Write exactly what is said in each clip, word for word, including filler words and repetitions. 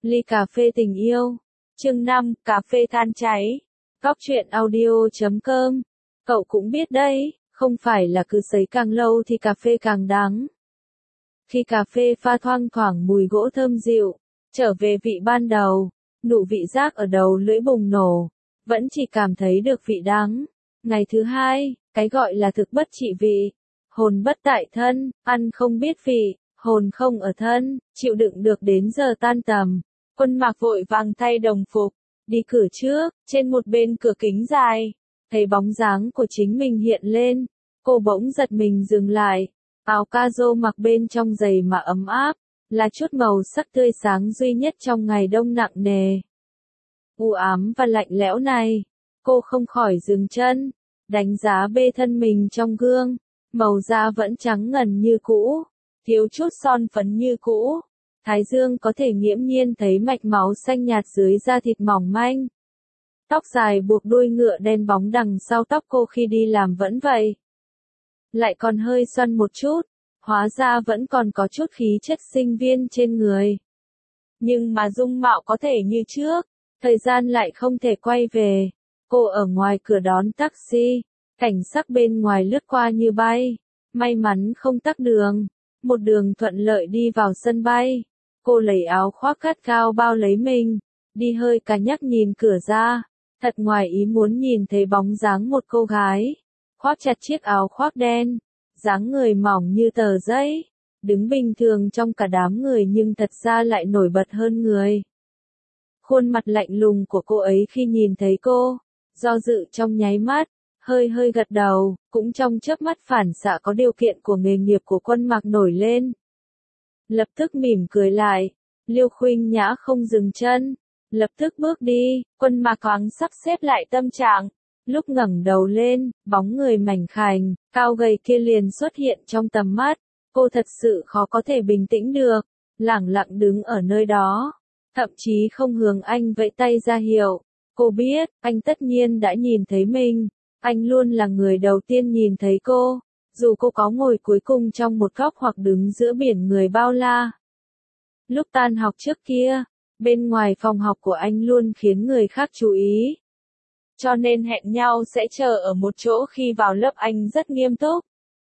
Ly cà phê tình yêu. Chương năm, cà phê than cháy. Góc truyện audio chấm com. Cậu cũng biết đấy, không phải là cứ sấy càng lâu thì cà phê càng đắng. Khi cà phê pha thoang thoảng mùi gỗ thơm dịu, trở về vị ban đầu, nụ vị giác ở đầu lưỡi bùng nổ, vẫn chỉ cảm thấy được vị đắng. Ngày thứ hai, cái gọi là thực bất trị vị, hồn bất tại thân, ăn không biết vị, hồn không ở thân, chịu đựng được đến giờ tan tầm. Quân Mạc vội vàng thay đồng phục, đi cửa trước, trên một bên cửa kính dài, thấy bóng dáng của chính mình hiện lên, cô bỗng giật mình dừng lại, áo ca-rô mặc bên trong dày mà ấm áp, là chút màu sắc tươi sáng duy nhất trong ngày đông nặng nề. U ám và lạnh lẽo này, cô không khỏi dừng chân, đánh giá bê thân mình trong gương, màu da vẫn trắng ngần như cũ, thiếu chút son phấn như cũ. Thái dương có thể nghiễm nhiên thấy mạch máu xanh nhạt dưới da thịt mỏng manh. Tóc dài buộc đuôi ngựa đen bóng đằng sau tóc cô khi đi làm vẫn vậy. Lại còn hơi xoăn một chút, hóa ra vẫn còn có chút khí chất sinh viên trên người. Nhưng mà dung mạo có thể như trước, thời gian lại không thể quay về. Cô ở ngoài cửa đón taxi, cảnh sắc bên ngoài lướt qua như bay, may mắn không tắc đường, một đường thuận lợi đi vào sân bay. Cô lấy áo khoác cắt cao bao lấy mình, đi hơi cả nhắc nhìn cửa ra, thật ngoài ý muốn nhìn thấy bóng dáng một cô gái, khoác chặt chiếc áo khoác đen, dáng người mỏng như tờ giấy, đứng bình thường trong cả đám người nhưng thật ra lại nổi bật hơn người. Khuôn mặt lạnh lùng của cô ấy khi nhìn thấy cô, do dự trong nháy mắt, hơi hơi gật đầu, cũng trong chớp mắt phản xạ có điều kiện của nghề nghiệp của Quân Mạc nổi lên. Lập tức mỉm cười lại, Liêu Khuynh Nhã không dừng chân, lập tức bước đi, Quân Mạc thoáng sắp xếp lại tâm trạng, lúc ngẩng đầu lên, bóng người mảnh khảnh, cao gầy kia liền xuất hiện trong tầm mắt, cô thật sự khó có thể bình tĩnh được, lẳng lặng đứng ở nơi đó, thậm chí không hướng anh vẫy tay ra hiệu, cô biết, anh tất nhiên đã nhìn thấy mình, anh luôn là người đầu tiên nhìn thấy cô. Dù cô có ngồi cuối cùng trong một góc hoặc đứng giữa biển người bao la. Lúc tan học trước kia, bên ngoài phòng học của anh luôn khiến người khác chú ý. Cho nên hẹn nhau sẽ chờ ở một chỗ khi vào lớp anh rất nghiêm túc.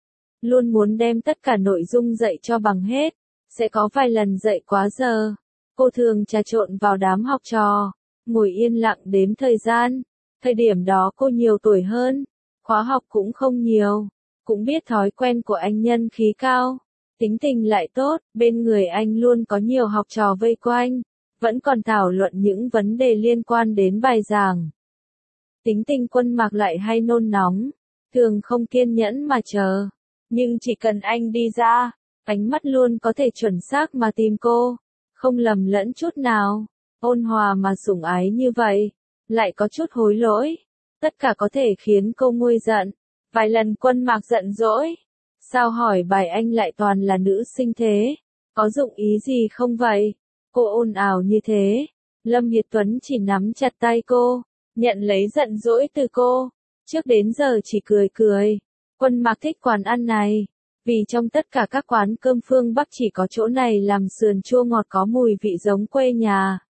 Luôn muốn đem tất cả nội dung dạy cho bằng hết, sẽ có vài lần dạy quá giờ. Cô thường trà trộn vào đám học trò, ngồi yên lặng đếm thời gian. Thời điểm đó cô nhiều tuổi hơn, khóa học cũng không nhiều. Cũng biết thói quen của anh nhân khí cao, tính tình lại tốt, bên người anh luôn có nhiều học trò vây quanh, vẫn còn thảo luận những vấn đề liên quan đến bài giảng. Tính tình Quân Mạc lại hay nôn nóng, thường không kiên nhẫn mà chờ, nhưng chỉ cần anh đi ra, ánh mắt luôn có thể chuẩn xác mà tìm cô, không lầm lẫn chút nào, ôn hòa mà sủng ái như vậy, lại có chút hối lỗi, tất cả có thể khiến cô nguôi giận. Vài lần Quân Mạc giận dỗi, sao hỏi bài anh lại toàn là nữ sinh thế, có dụng ý gì không vậy? Cô ồn ào như thế, Lâm Hiệt Tuấn chỉ nắm chặt tay cô, nhận lấy giận dỗi từ cô, trước đến giờ chỉ cười cười. Quân Mạc thích quán ăn này, vì trong tất cả các quán cơm phương Bắc chỉ có chỗ này làm sườn chua ngọt có mùi vị giống quê nhà.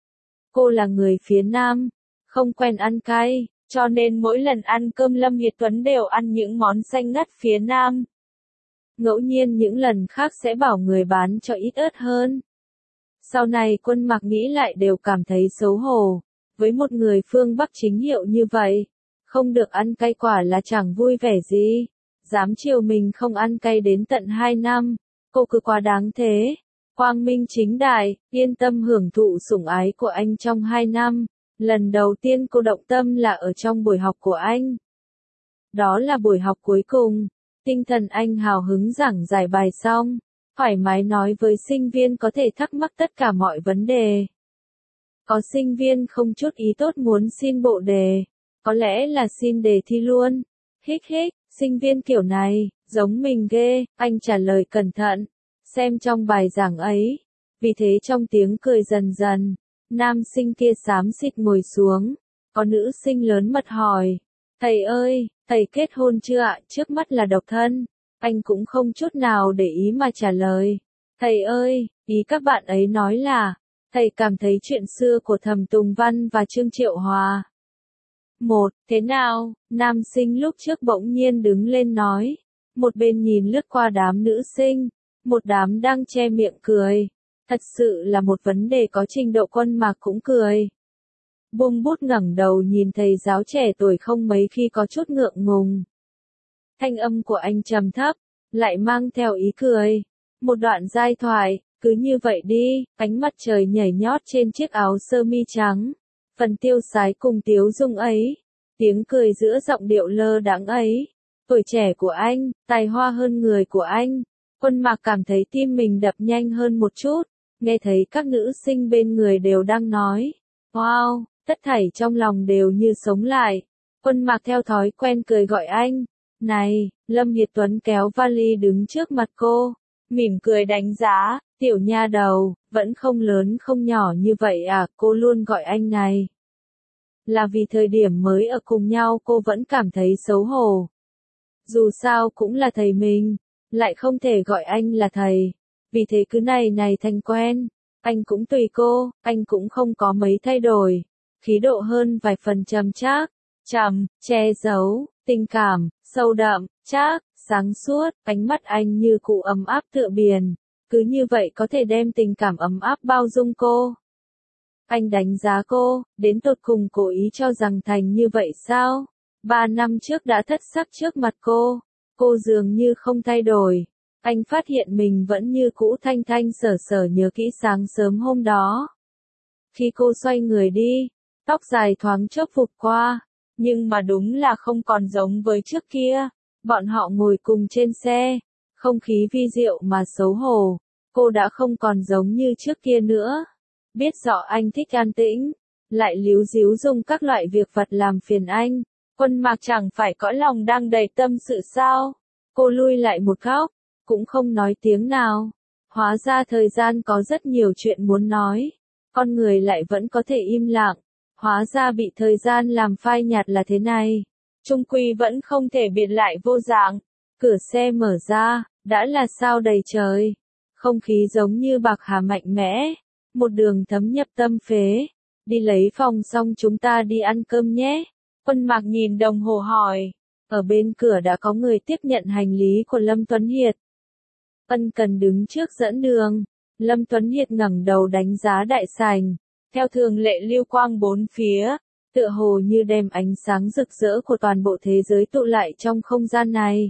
Cô là người phía Nam, không quen ăn cay. Cho nên mỗi lần ăn cơm Lâm Hiệt Tuấn đều ăn những món xanh ngắt phía Nam. Ngẫu nhiên những lần khác sẽ bảo người bán cho ít ớt hơn. Sau này Quân Mạc nghĩ lại đều cảm thấy xấu hổ. Với một người phương Bắc chính hiệu như vậy, không được ăn cay quả là chẳng vui vẻ gì. Dám chiều mình không ăn cay đến tận hai năm, cô cứ quá đáng thế. Quang minh chính đại, yên tâm hưởng thụ sủng ái của anh trong hai năm. Lần đầu tiên cô động tâm là ở trong buổi học của anh. Đó là buổi học cuối cùng, tinh thần anh hào hứng giảng giải bài xong, thoải mái nói với sinh viên có thể thắc mắc tất cả mọi vấn đề. Có sinh viên không chút ý tốt muốn xin bộ đề, có lẽ là xin đề thi luôn. Hích hích, sinh viên kiểu này, giống mình ghê, anh trả lời cẩn thận, xem trong bài giảng ấy. Vì thế trong tiếng cười dần dần, nam sinh kia xám xịt ngồi xuống, có nữ sinh lớn mật hỏi, thầy ơi, thầy kết hôn chưa ạ? Trước mắt là độc thân, anh cũng không chút nào để ý mà trả lời, thầy ơi, ý các bạn ấy nói là, Thầy cảm thấy chuyện xưa của Thẩm Tùng Văn và Trương Triệu Hòa. Một, thế nào? Nam sinh lúc trước bỗng nhiên đứng lên nói. Một bên nhìn lướt qua đám nữ sinh, một đám đang che miệng cười. Thật sự là một vấn đề có trình độ. Quân Mạc cũng cười. Buông bút ngẩng đầu nhìn thầy giáo trẻ tuổi không mấy khi có chút ngượng ngùng. Thanh âm của anh trầm thấp, lại mang theo ý cười. Một đoạn giai thoại, cứ như vậy đi, ánh mặt trời nhảy nhót trên chiếc áo sơ mi trắng. Phần tiêu sái cùng tiếu dung ấy, tiếng cười giữa giọng điệu lơ đãng ấy. Tuổi trẻ của anh, tài hoa hơn người của anh. Quân Mạc cảm thấy tim mình đập nhanh hơn một chút, nghe thấy các nữ sinh bên người đều đang nói. Wow, tất thảy trong lòng đều như sống lại. Quân Mạc theo thói quen cười gọi anh. Này, Lâm Hiệt Tuấn kéo vali đứng trước mặt cô, mỉm cười đánh giá, tiểu nha đầu, vẫn không lớn không nhỏ như vậy à, cô luôn gọi anh này. Là vì thời điểm mới ở cùng nhau cô vẫn cảm thấy xấu hổ. Dù sao cũng là thầy mình, lại không thể gọi anh là thầy, vì thế cứ này này thành quen. Anh cũng tùy cô, anh cũng không có mấy thay đổi, khí độ hơn vài phần trầm trác, trầm, che giấu, tình cảm, sâu đậm, trác, sáng suốt, ánh mắt anh như cụ ấm áp tựa biển, cứ như vậy có thể đem tình cảm ấm áp bao dung cô. Anh đánh giá cô, đến tột cùng cố ý cho rằng thành như vậy sao? Ba năm trước đã thất sắc trước mặt cô, cô dường như không thay đổi. Anh phát hiện mình vẫn như cũ thanh thanh sở sở nhớ kỹ sáng sớm hôm đó. Khi cô xoay người đi, tóc dài thoáng chốc vụt qua, nhưng mà đúng là không còn giống với trước kia. Bọn họ ngồi cùng trên xe, không khí vi diệu mà xấu hổ, cô đã không còn giống như trước kia nữa. Biết rõ anh thích an tĩnh, lại líu díu dùng các loại việc vặt làm phiền anh. Quân Mạc chẳng phải cõi lòng đang đầy tâm sự sao? Cô lui lại một góc, cũng không nói tiếng nào. Hóa ra thời gian có rất nhiều chuyện muốn nói, con người lại vẫn có thể im lặng. Hóa ra bị thời gian làm phai nhạt là thế này. Trung quy vẫn không thể biệt lại vô dạng. Cửa xe mở ra, đã là sao đầy trời. Không khí giống như bạc hà mạnh mẽ. Một đường thấm nhập tâm phế. Đi lấy phòng xong chúng ta đi ăn cơm nhé. Quân Mạc nhìn đồng hồ hỏi. Ở bên cửa đã có người tiếp nhận hành lý của Lâm Tuấn Hiệt. Ân Cần đứng trước dẫn đường. Lâm Tuấn Hiệt ngẩng đầu đánh giá đại sảnh. Theo thường lệ lưu quang bốn phía, tựa hồ như đem ánh sáng rực rỡ của toàn bộ thế giới tụ lại trong không gian này.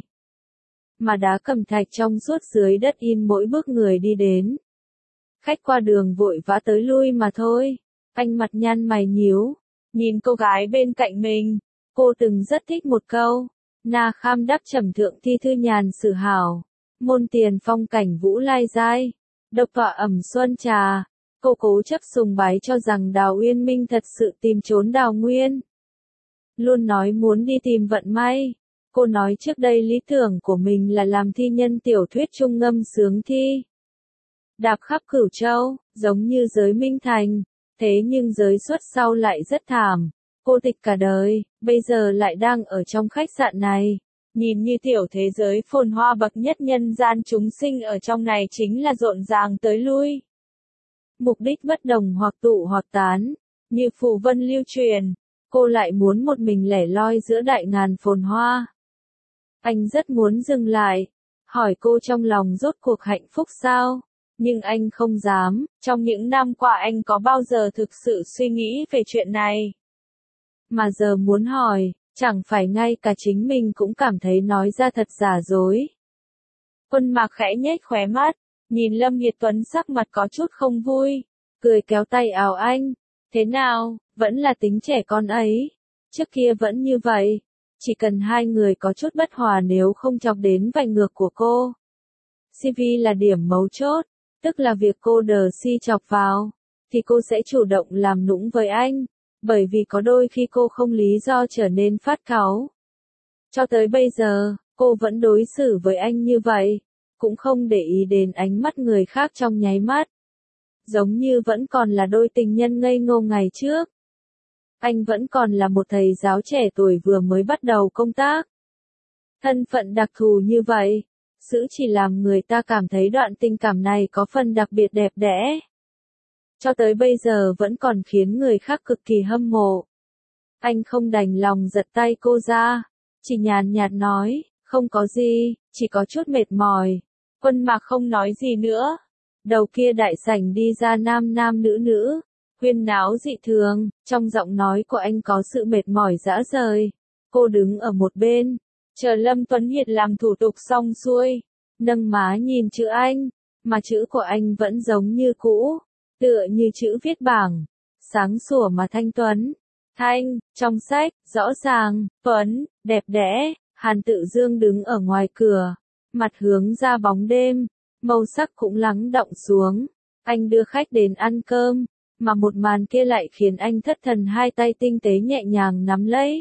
Mà đá cẩm thạch trong suốt dưới đất in mỗi bước người đi đến. Khách qua đường vội vã tới lui mà thôi. Anh mặt nhăn mày nhíu, nhìn cô gái bên cạnh mình. Cô từng rất thích một câu. Na kham đắc trầm thượng thi thư nhàn sử hảo. Môn tiền phong cảnh vũ lai giai. Độc tọa ẩm xuân trà. Cô cố chấp sùng bái cho rằng Đào Uyên Minh thật sự tìm trốn Đào Nguyên. Luôn nói muốn đi tìm vận may. Cô nói trước đây lý tưởng của mình là làm thi nhân tiểu thuyết trung ngâm sướng thi. Đạp khắp Cửu Châu, giống như giới Minh Thành. Thế nhưng giới xuất sau lại rất thảm. Cô tịch cả đời, bây giờ lại đang ở trong khách sạn này. Nhìn như tiểu thế giới phồn hoa bậc nhất nhân gian chúng sinh ở trong này chính là rộn ràng tới lui. Mục đích bất đồng hoặc tụ hoặc tán, như phù vân lưu truyền, cô lại muốn một mình lẻ loi giữa đại ngàn phồn hoa. Anh rất muốn dừng lại, hỏi cô trong lòng rốt cuộc hạnh phúc sao, nhưng anh không dám, trong những năm qua anh có bao giờ thực sự suy nghĩ về chuyện này. Mà giờ muốn hỏi, chẳng phải ngay cả chính mình cũng cảm thấy nói ra thật giả dối. Quân Mạc khẽ nhếch khóe mắt. Nhìn Lâm Hiệt Tuấn sắc mặt có chút không vui, cười kéo tay áo anh. Thế nào, vẫn là tính trẻ con ấy. Trước kia vẫn như vậy. Chỉ cần hai người có chút bất hòa nếu không chọc đến vành ngược của cô. xê vê là điểm mấu chốt, tức là việc cô đờ si chọc vào, thì cô sẽ chủ động làm nũng với anh. Bởi vì có đôi khi cô không lý do trở nên phát cáu. Cho tới bây giờ, cô vẫn đối xử với anh như vậy. Cũng không để ý đến ánh mắt người khác trong nháy mắt. Giống như vẫn còn là đôi tình nhân ngây ngô ngày trước. Anh vẫn còn là một thầy giáo trẻ tuổi vừa mới bắt đầu công tác. Thân phận đặc thù như vậy, sự chỉ làm người ta cảm thấy đoạn tình cảm này có phần đặc biệt đẹp đẽ. cho tới bây giờ vẫn còn khiến người khác cực kỳ hâm mộ. Anh không đành lòng giật tay cô ra, chỉ nhàn nhạt nói, không có gì, chỉ có chút mệt mỏi. Quân Mạc không nói gì nữa. Đầu kia đại sảnh đi ra nam nam nữ nữ, huyên náo dị thường, trong giọng nói của anh có sự mệt mỏi rã rời. Cô đứng ở một bên, chờ Lâm Tuấn Hiệt làm thủ tục xong xuôi, nâng má nhìn chữ anh, mà chữ của anh vẫn giống như cũ, tựa như chữ viết bảng, sáng sủa mà thanh tuấn. Thanh, trong sách, rõ ràng, tuấn, đẹp đẽ. Hàn Tự Dương đứng ở ngoài cửa, mặt hướng ra bóng đêm, màu sắc cũng lắng đọng xuống. Anh đưa khách đến ăn cơm, mà một màn kia lại khiến anh thất thần, hai tay tinh tế nhẹ nhàng nắm lấy.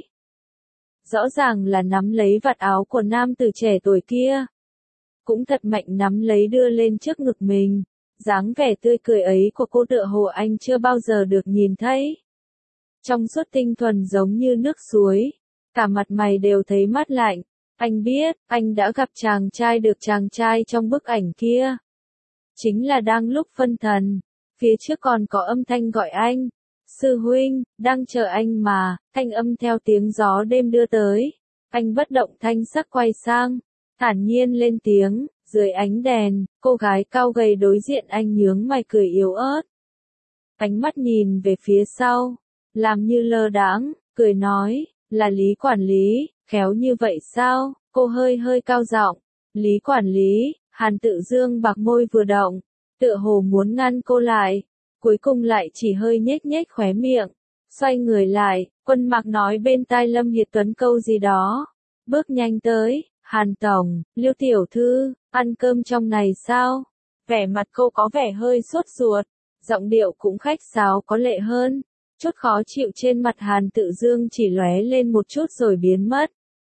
Rõ ràng là nắm lấy vạt áo của nam tử trẻ tuổi kia. Cũng thật mạnh nắm lấy đưa lên trước ngực mình. Dáng vẻ tươi cười ấy của cô tựa hồ anh chưa bao giờ được nhìn thấy. Trong suốt tinh thuần giống như nước suối, cả mặt mày đều thấy mát lạnh. Anh biết, anh đã gặp chàng trai được chàng trai trong bức ảnh kia. Chính là đang lúc phân thần, phía trước còn có âm thanh gọi anh. Sư huynh, đang chờ anh mà, thanh âm theo tiếng gió đêm đưa tới. Anh bất động thanh sắc quay sang, thản nhiên lên tiếng, dưới ánh đèn, cô gái cao gầy đối diện anh nhướng mày cười yếu ớt. Ánh mắt nhìn về phía sau, làm như lơ đãng, cười nói, là Lý quản lý, khéo như vậy sao? Cô hơi hơi cao giọng, Lý quản lý. Hàn Tự Dương bạc môi vừa động, tựa hồ muốn ngăn cô lại, cuối cùng lại chỉ hơi nhếch nhếch khóe miệng, xoay người lại. Quân Mạc nói bên tai Lâm Hiệt Tuấn câu gì đó, bước nhanh tới, Hàn tổng, Liêu tiểu thư, ăn cơm trong này sao? Vẻ mặt cô có vẻ hơi sốt ruột, giọng điệu cũng khách sáo có lệ hơn. Chút khó chịu trên mặt Hàn Tự Dương chỉ lóe lên một chút rồi biến mất.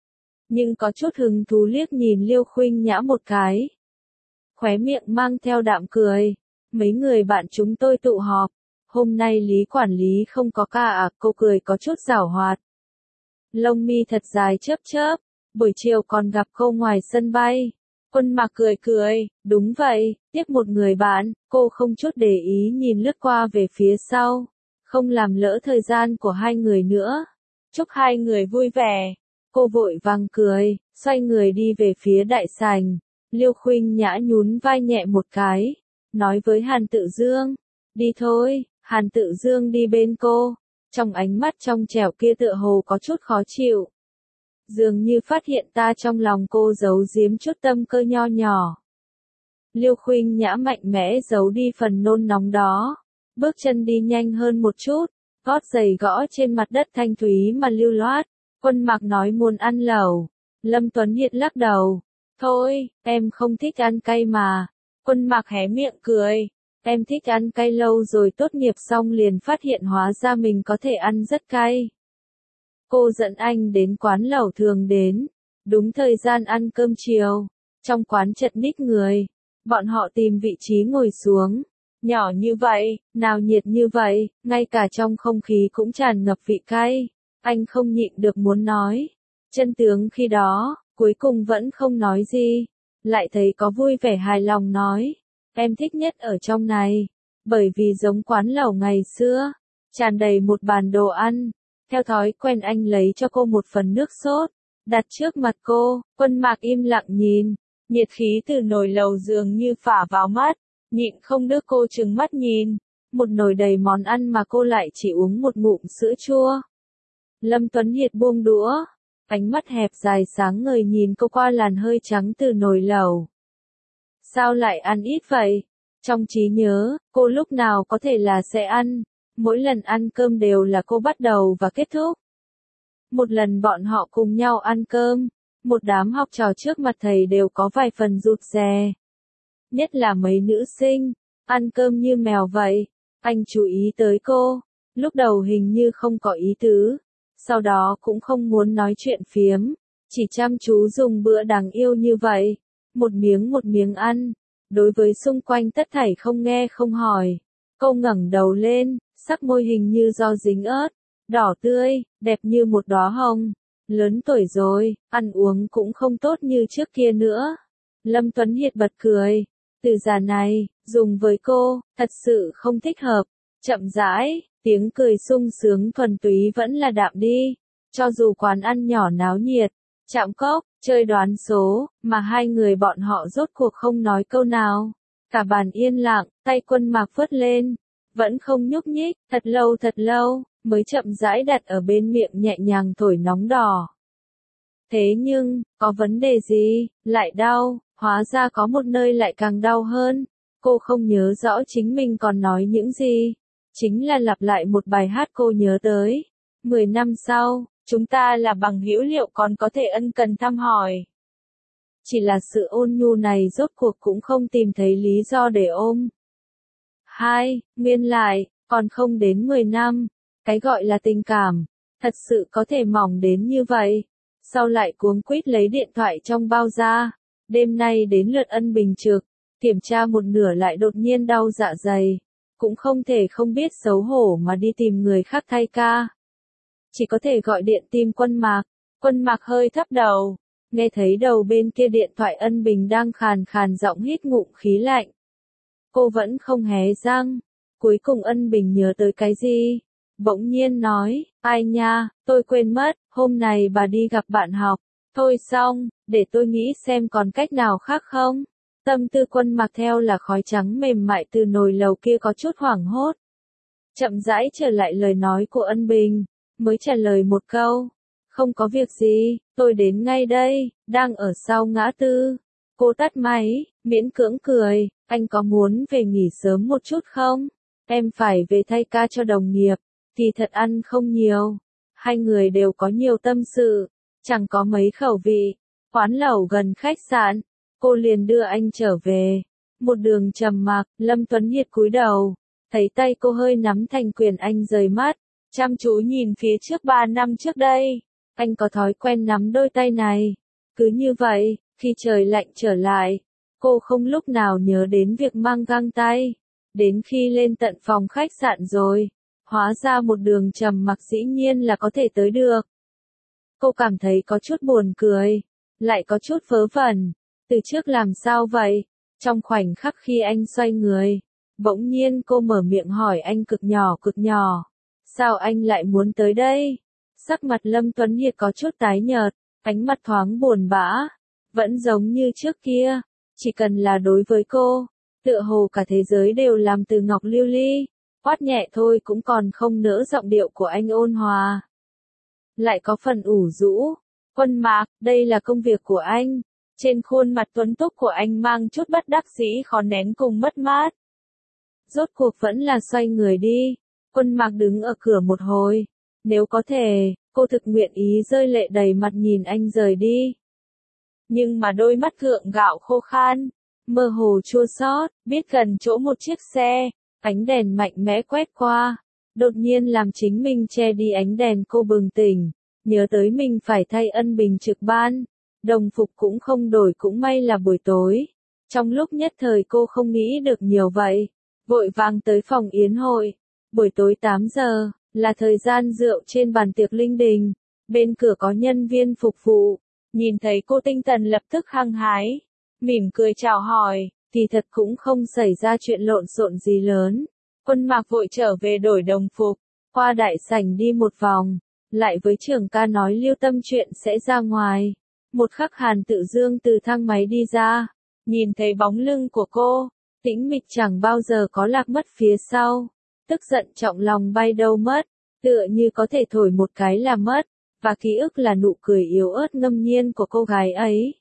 Nhưng có chút hứng thú liếc nhìn Liêu Khuynh Nhã một cái. Khóe miệng mang theo đạm cười. Mấy người bạn chúng tôi tụ họp. Hôm nay Lý quản lý không có ca à, cô cười có chút giảo hoạt. Lông mi thật dài chớp chớp. Buổi chiều còn gặp cô ngoài sân bay. Quân Mạc cười cười, đúng vậy, tiếp một người bạn, cô không chút để ý nhìn lướt qua về phía sau. Không làm lỡ thời gian của hai người nữa. Chúc hai người vui vẻ. Cô vội vàng cười, xoay người đi về phía đại sảnh. Liêu Khuynh Nhã nhún vai nhẹ một cái, nói với Hàn Tự Dương, đi thôi. Hàn Tự Dương đi bên cô, trong ánh mắt trong trẻo kia tựa hồ có chút khó chịu. Dường như phát hiện ta trong lòng cô giấu giếm chút tâm cơ nho nhỏ. Liêu Khuynh Nhã mạnh mẽ giấu đi phần nôn nóng đó, bước chân đi nhanh hơn một chút, gót giày gõ trên mặt đất thanh thúy mà lưu loát. Quân Mạc nói muốn ăn lẩu. Lâm Tuấn Hiệt lắc đầu. Thôi, em không thích ăn cay mà. Quân Mạc hé miệng cười. Em thích ăn cay lâu rồi, tốt nghiệp xong liền phát hiện hóa ra mình có thể ăn rất cay. Cô dẫn anh đến quán lẩu thường đến. Đúng thời gian ăn cơm chiều. Trong quán chật ních người. Bọn họ tìm vị trí ngồi xuống. Nhỏ như vậy, nào nhiệt như vậy, ngay cả trong không khí cũng tràn ngập vị cay. Anh không nhịn được muốn nói. Chân tướng khi đó, cuối cùng vẫn không nói gì. Lại thấy có vui vẻ hài lòng nói. Em thích nhất ở trong này. Bởi vì giống quán lẩu ngày xưa. Tràn đầy một bàn đồ ăn. Theo thói quen anh lấy cho cô một phần nước sốt. Đặt trước mặt cô. Quân Mạc im lặng nhìn. Nhiệt khí từ nồi lẩu dường như phả vào mắt. Nhịn không được cô trừng mắt nhìn. Một nồi đầy món ăn mà cô lại chỉ uống một ngụm sữa chua. Lâm Tuấn Hiệt buông đũa, ánh mắt hẹp dài sáng ngời nhìn cô qua làn hơi trắng từ nồi lẩu. Sao lại ăn ít vậy? Trong trí nhớ, cô lúc nào có thể là sẽ ăn, mỗi lần ăn cơm đều là cô bắt đầu và kết thúc. Một lần bọn họ cùng nhau ăn cơm, một đám học trò trước mặt thầy đều có vài phần rụt rè. Nhất là mấy nữ sinh, ăn cơm như mèo vậy. Anh chú ý tới cô, lúc đầu hình như không có ý tứ. Sau đó cũng không muốn nói chuyện phiếm, chỉ chăm chú dùng bữa đáng yêu như vậy, một miếng một miếng ăn, đối với xung quanh tất thảy không nghe không hỏi. Cô ngẩng đầu lên, sắc môi hình như do dính ớt, đỏ tươi, đẹp như một đóa hồng. Lớn tuổi rồi, ăn uống cũng không tốt như trước kia nữa. Lâm Tuấn Hiệt bật cười, Từ già này, dùng với cô, thật sự không thích hợp. Chậm rãi, tiếng cười sung sướng thuần túy vẫn là đạm đi. Cho dù quán ăn nhỏ náo nhiệt, chạm cốc, chơi đoán số, mà hai người bọn họ rốt cuộc không nói câu nào. Cả bàn yên lặng, tay Quân Mạc phất lên, vẫn không nhúc nhích, thật lâu thật lâu, mới chậm rãi đặt ở bên miệng nhẹ nhàng thổi nóng đỏ. Thế nhưng, có vấn đề gì, lại đau, hóa ra có một nơi lại càng đau hơn. Cô không nhớ rõ chính mình còn nói những gì. Chính là lặp lại một bài hát cô nhớ tới. Mười năm sau, chúng ta là bằng hữu liệu còn có thể ân cần thăm hỏi. Chỉ là sự ôn nhu này rốt cuộc cũng không tìm thấy lý do để ôm. Hai, nguyên lại, còn không đến mười năm. Cái gọi là tình cảm, thật sự có thể mỏng đến như vậy. Sau lại cuống quýt lấy điện thoại trong bao ra. Đêm nay đến lượt Ân Bình trực, kiểm tra một nửa lại đột nhiên đau dạ dày. Cũng không thể không biết xấu hổ mà đi tìm người khác thay ca. Chỉ có thể gọi điện tìm Quân Mạc. Quân Mạc hơi thấp đầu, nghe thấy đầu bên kia điện thoại Ân Bình đang khàn khàn giọng hít ngụm khí lạnh. Cô vẫn không hé răng. Cuối cùng Ân Bình nhớ tới cái gì? Bỗng nhiên nói, ai nha, tôi quên mất, hôm nay bà đi gặp bạn học. Thôi xong, để tôi nghĩ xem còn cách nào khác không. Tâm tư Quân Mạc theo là khói trắng mềm mại từ nồi lầu kia có chút hoảng hốt. Chậm rãi trở lại lời nói của Ân Bình, mới trả lời một câu. Không có việc gì, tôi đến ngay đây, đang ở sau ngã tư. Cô tắt máy, miễn cưỡng cười, anh có muốn về nghỉ sớm một chút không? Em phải về thay ca cho đồng nghiệp, thì thật ăn không nhiều. Hai người đều có nhiều tâm sự, chẳng có mấy khẩu vị. Quán lẩu gần khách sạn, cô liền đưa anh trở về. Một đường trầm mặc, Lâm Tuấn Hiệt cúi đầu, thấy tay cô hơi nắm thành quyền anh rời mắt, chăm chú nhìn phía trước ba năm trước đây. Anh có thói quen nắm đôi tay này. Cứ như vậy, khi trời lạnh trở lại, cô không lúc nào nhớ đến việc mang găng tay. Đến khi lên tận phòng khách sạn rồi, hóa ra một đường trầm mặc dĩ nhiên là có thể tới được. Cô cảm thấy có chút buồn cười, lại có chút vớ vẩn. Từ trước làm sao vậy? Trong khoảnh khắc khi anh xoay người, bỗng nhiên cô mở miệng hỏi anh cực nhỏ cực nhỏ. Sao anh lại muốn tới đây? Sắc mặt Lâm Tuấn Hiệt có chút tái nhợt, ánh mắt thoáng buồn bã. Vẫn giống như trước kia, chỉ cần là đối với cô, tựa hồ cả thế giới đều làm từ ngọc lưu ly. Quát nhẹ thôi cũng còn không nỡ giọng điệu của anh ôn hòa. Lại có phần ủ rũ. Quân Mạc, đây là công việc của anh. Trên khuôn mặt tuấn túc của anh mang chút bất đắc dĩ khó nén cùng mất mát. Rốt cuộc vẫn là xoay người đi. Quân Mạc đứng ở cửa một hồi. Nếu có thể, cô thực nguyện ý rơi lệ đầy mặt nhìn anh rời đi. Nhưng mà đôi mắt gượng gạo khô khan, mơ hồ chua xót, biết gần chỗ một chiếc xe, ánh đèn mạnh mẽ quét qua, đột nhiên làm chính mình che đi ánh đèn. Cô bừng tỉnh, nhớ tới mình phải thay Ân Bình trực ban, đồng phục cũng không đổi, cũng may là buổi tối. Trong lúc nhất thời cô không nghĩ được nhiều vậy, vội vàng tới phòng yến hội. Buổi tối tám giờ, là thời gian rượu trên bàn tiệc linh đình, bên cửa có nhân viên phục vụ, nhìn thấy cô tinh thần lập tức hăng hái, mỉm cười chào hỏi, thì thật cũng không xảy ra chuyện lộn xộn gì lớn. Quân Mạc vội trở về đổi đồng phục, qua đại sảnh đi một vòng, lại với trưởng ca nói lưu tâm chuyện sẽ ra ngoài. Một khắc Hàn Tự Dương từ thang máy đi ra, nhìn thấy bóng lưng của cô, tĩnh mịch chẳng bao giờ có lạc mất phía sau. Tức giận trọng lòng bay đâu mất, tựa như có thể thổi một cái là mất, và ký ức là nụ cười yếu ớt ngâm nhiên của cô gái ấy.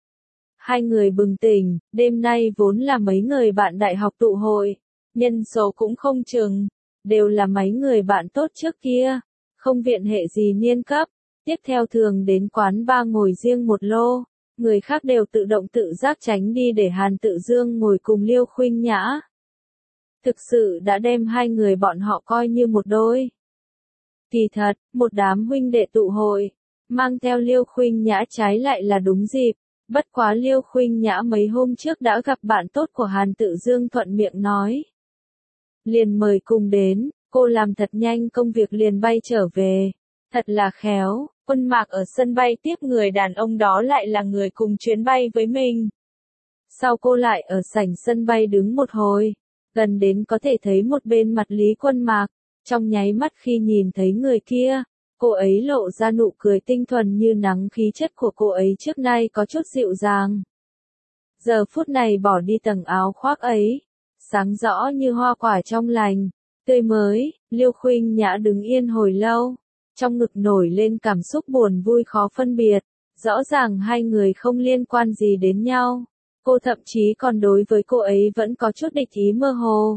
Hai người bừng tỉnh, đêm nay vốn là mấy người bạn đại học tụ hội, nhân số cũng không chừng, đều là mấy người bạn tốt trước kia, không viện hệ gì niên cấp, tiếp theo thường đến quán bar ngồi riêng một lô, người khác đều tự động tự giác tránh đi để Hàn Tự Dương ngồi cùng Liêu Khuynh Nhã. Thực sự đã đem hai người bọn họ coi như một đôi. Kỳ thật, một đám huynh đệ tụ hội, mang theo Liêu Khuynh Nhã trái lại là đúng dịp. Bất quá Liêu Khuynh Nhã mấy hôm trước đã gặp bạn tốt của Hàn Tự Dương thuận miệng nói. Liền mời cùng đến, cô làm thật nhanh công việc liền bay trở về. Thật là khéo, Quân Mạc ở sân bay tiếp người đàn ông đó lại là người cùng chuyến bay với mình. Sau cô lại ở sảnh sân bay đứng một hồi, gần đến có thể thấy một bên mặt Lý Quân Mạc, trong nháy mắt khi nhìn thấy người kia, cô ấy lộ ra nụ cười tinh thuần như nắng, khí chất của cô ấy trước nay có chút dịu dàng. Giờ phút này bỏ đi tầng áo khoác ấy, sáng rõ như hoa quả trong lành, tươi mới, Liêu Khuynh Nhã đứng yên hồi lâu, trong ngực nổi lên cảm xúc buồn vui khó phân biệt, rõ ràng hai người không liên quan gì đến nhau, cô thậm chí còn đối với cô ấy vẫn có chút địch ý mơ hồ.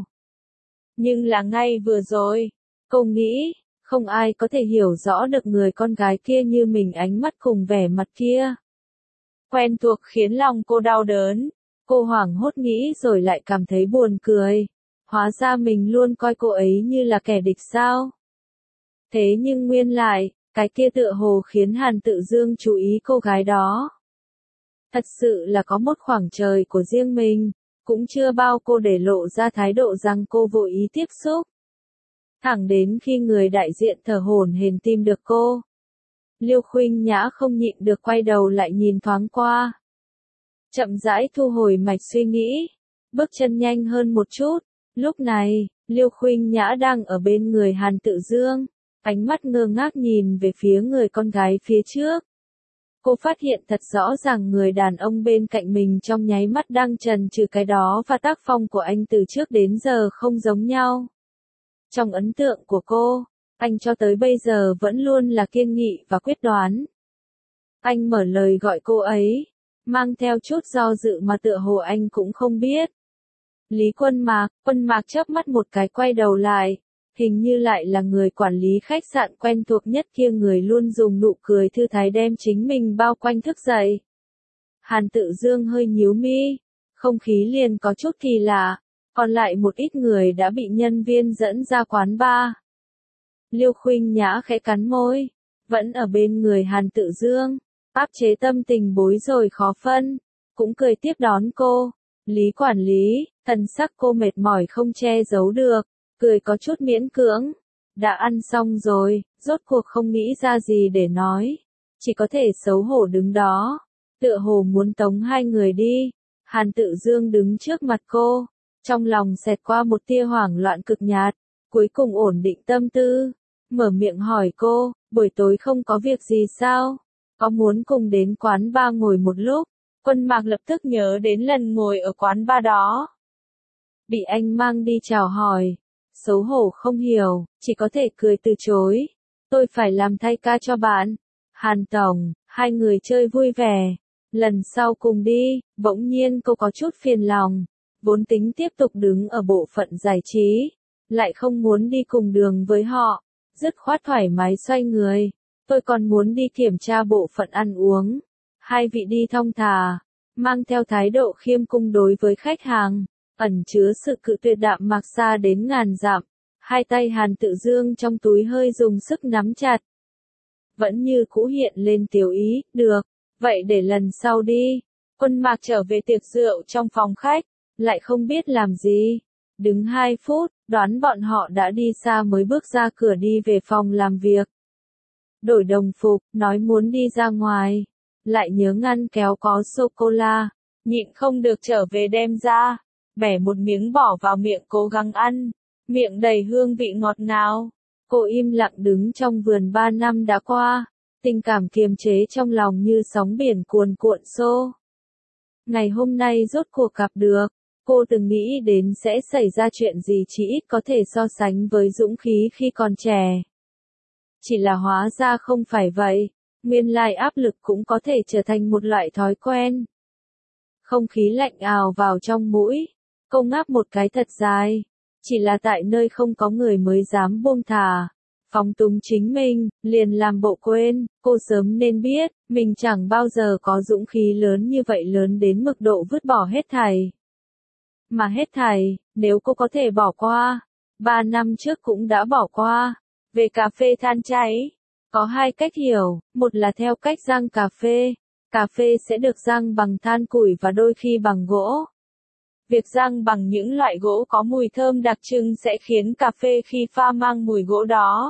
Nhưng là ngay vừa rồi, cô nghĩ, không ai có thể hiểu rõ được người con gái kia như mình, ánh mắt cùng vẻ mặt kia. Quen thuộc khiến lòng cô đau đớn, cô hoảng hốt nghĩ rồi lại cảm thấy buồn cười. Hóa ra mình luôn coi cô ấy như là kẻ địch sao? Thế nhưng nguyên lại, cái kia tựa hồ khiến Hàn Tự Dương chú ý cô gái đó. Thật sự là có một khoảng trời của riêng mình, cũng chưa bao cô để lộ ra thái độ rằng cô vô ý tiếp xúc. Thẳng đến khi người đại diện thở hổn hển tìm được cô, Liêu Khuynh Nhã không nhịn được quay đầu lại nhìn thoáng qua. Chậm rãi thu hồi mạch suy nghĩ, bước chân nhanh hơn một chút. Lúc này, Liêu Khuynh Nhã đang ở bên người Hàn Tự Dương, ánh mắt ngơ ngác nhìn về phía người con gái phía trước. Cô phát hiện thật rõ ràng người đàn ông bên cạnh mình trong nháy mắt đang chần chừ cái đó, và tác phong của anh từ trước đến giờ không giống nhau. Trong ấn tượng của cô, anh cho tới bây giờ vẫn luôn là kiên nghị và quyết đoán. Anh mở lời gọi cô ấy, mang theo chút do dự mà tựa hồ anh cũng không biết. Lý Quân Mạc, Quân Mạc chớp mắt một cái quay đầu lại, hình như lại là người quản lý khách sạn quen thuộc nhất kia, người luôn dùng nụ cười thư thái đem chính mình bao quanh thức dậy. Hàn Tự Dương hơi nhíu mi, không khí liền có chút kỳ lạ, còn lại một ít người đã bị nhân viên dẫn ra quán bar. Liêu Khuynh Nhã khẽ cắn môi, vẫn ở bên người Hàn Tự Dương, áp chế tâm tình bối rối khó phân, cũng cười tiếp đón cô. Lý quản lý, thần sắc cô mệt mỏi không che giấu được, cười có chút miễn cưỡng. Đã ăn xong rồi, rốt cuộc không nghĩ ra gì để nói, chỉ có thể xấu hổ đứng đó, tựa hồ muốn tống hai người đi. Hàn Tự Dương đứng trước mặt cô, trong lòng xẹt qua một tia hoảng loạn cực nhạt, cuối cùng ổn định tâm tư, mở miệng hỏi cô, buổi tối không có việc gì sao? Có muốn cùng đến quán bar ngồi một lúc? Quân Mạc lập tức nhớ đến lần ngồi ở quán bar đó. Bị anh mang đi chào hỏi, xấu hổ không hiểu, chỉ có thể cười từ chối. Tôi phải làm thay ca cho bạn. Hàn Tổng, hai người chơi vui vẻ. Lần sau cùng đi, bỗng nhiên cô có chút phiền lòng. Vốn tính tiếp tục đứng ở bộ phận giải trí, lại không muốn đi cùng đường với họ. Dứt khoát thoải mái xoay người. Tôi còn muốn đi kiểm tra bộ phận ăn uống. Hai vị đi thong thả, mang theo thái độ khiêm cung đối với khách hàng, ẩn chứa sự cự tuyệt đạm mạc xa đến ngàn dặm. Hai tay Hàn Tự Dương trong túi hơi dùng sức nắm chặt. Vẫn như cũ hiện lên tiểu ý, được, vậy để lần sau đi. Quân Mạc trở về tiệc rượu trong phòng khách, lại không biết làm gì. Đứng hai phút, đoán bọn họ đã đi xa mới bước ra cửa đi về phòng làm việc. Đổi đồng phục, nói muốn đi ra ngoài. Lại nhớ ngăn kéo có sô-cô-la, nhịn không được trở về đem ra, bẻ một miếng bỏ vào miệng cố gắng ăn, miệng đầy hương vị ngọt ngào. Cô im lặng đứng trong vườn ba năm đã qua, tình cảm kiềm chế trong lòng như sóng biển cuồn cuộn xô. Ngày hôm nay rốt cuộc gặp được, cô từng nghĩ đến sẽ xảy ra chuyện gì chỉ ít có thể so sánh với dũng khí khi còn trẻ. Chỉ là hóa ra không phải vậy. Nguyên lai áp lực cũng có thể trở thành một loại thói quen. Không khí lạnh ào vào trong mũi, cô ngáp một cái thật dài, chỉ là tại nơi không có người mới dám buông thả, phóng túng chính mình, liền làm bộ quên, cô sớm nên biết, mình chẳng bao giờ có dũng khí lớn như vậy, lớn đến mức độ vứt bỏ hết thảy. Mà hết thảy, nếu cô có thể bỏ qua, ba năm trước cũng đã bỏ qua. Về cà phê than cháy, có hai cách hiểu, một là theo cách rang cà phê, cà phê sẽ được rang bằng than củi và đôi khi bằng gỗ. Việc rang bằng những loại gỗ có mùi thơm đặc trưng sẽ khiến cà phê khi pha mang mùi gỗ đó.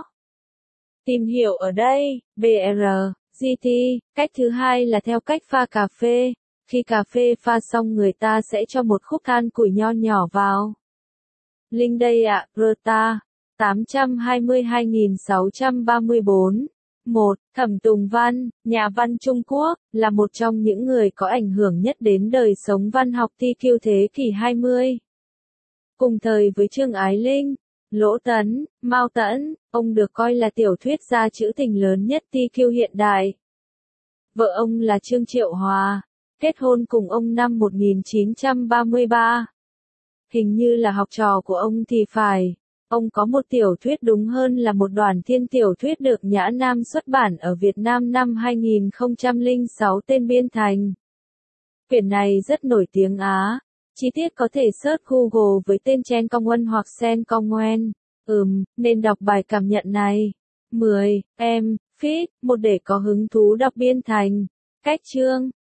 Tìm hiểu ở đây, bê rờ, giê tê, cách thứ hai là theo cách pha cà phê, Khi cà phê pha xong người ta sẽ cho một khúc than củi nho nhỏ vào. Linh đây ạ, Rota. tám trăm hai mươi hai nghìn sáu trăm ba mươi bốn. một. Thẩm Tùng Văn, nhà văn Trung Quốc, là một trong những người có ảnh hưởng nhất đến đời sống văn học ti kiu thế kỷ hai mươi. Cùng thời với Trương Ái Linh, Lỗ Tấn, Mao Tẫn, ông được coi là tiểu thuyết gia trữ tình lớn nhất ti kiu hiện đại. Vợ ông là Trương Triệu Hòa, kết hôn cùng ông năm một nghìn chín trăm ba mươi ba. Hình như là học trò của ông thì phải. Ông có một tiểu thuyết, đúng hơn là một đoàn thiên tiểu thuyết được Nhã Nam xuất bản ở Việt Nam năm hai nghìn không trăm lẻ sáu tên Biên Thành. Quyển này rất nổi tiếng Á. Chi tiết có thể search Google với tên Chen Công Uân hoặc Sen Công Nguyen. Ừm, nên đọc bài cảm nhận này. mười. Em, Fit, một để có hứng thú đọc Biên Thành. Cách chương.